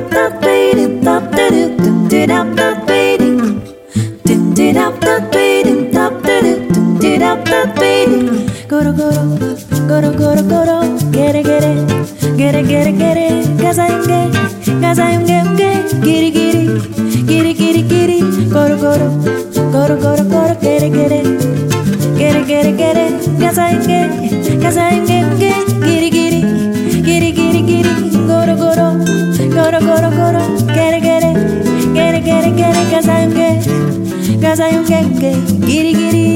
Goro goro, goro goro goro, gere gere, gere gere gere, gazayunge, gazayunge unge, giri giri, giri giri giri, goro goro, goro goro goro, gere gere, gere gere gere, gazayunge, gazayunge unge, giri giri, giri giri giri, goro goro, goro goro goro, gere gere, gere gere gere, gazayunge, gazayunge unge, giri giri.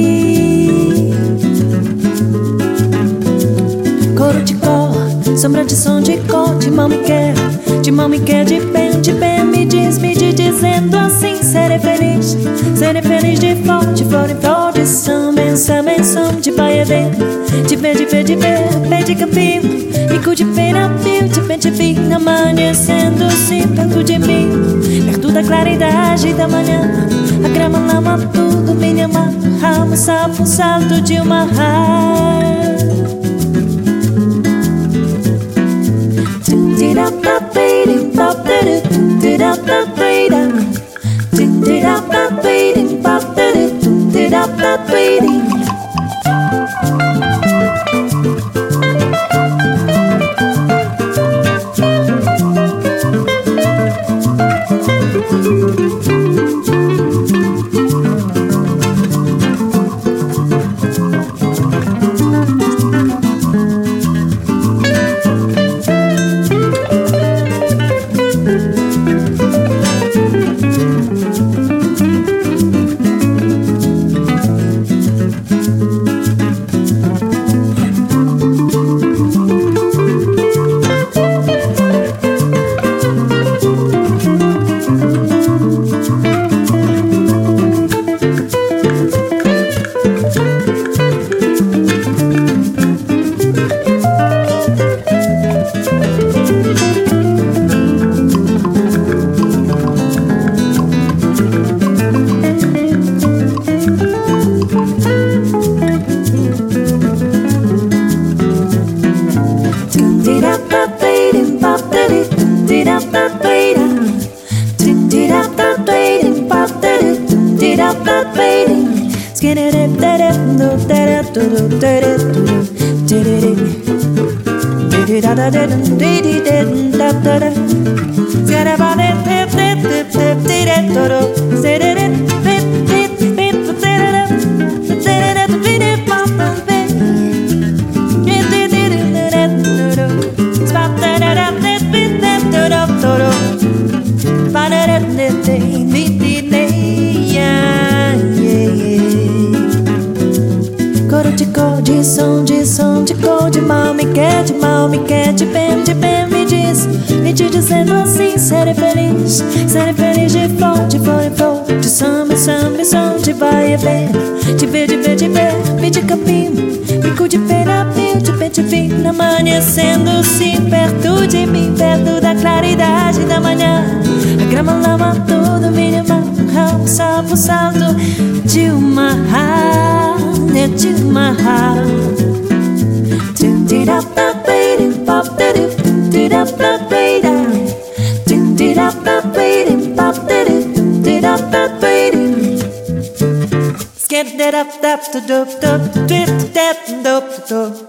Coro de cor, sombra de som de cor, de mal me quer, de bem, me diz, dizendo assim: serei feliz de forte, flor em flor, de samba em som, de baia bem, de ver, pé de campinho, bico de pena, de bem, amanhecendo assim perto de mim, perto da claridade da manhã, a grama lama tudo, me ama, ramo, sapo, salto de uma raia. Coro de cor, de som de cor, de mal me quer, de bem, me diz, dizendo assim: serei feliz de forte, flor em flor, de samba em som, de vai e vem, de ver, de campinho, bico de pena, de bem, amanhecendo sim perto de mim, perto da claridade da manhã, a grama lama tudo, me ama, ramo, sapo, salto de uma raia, de uma raia. Get that up,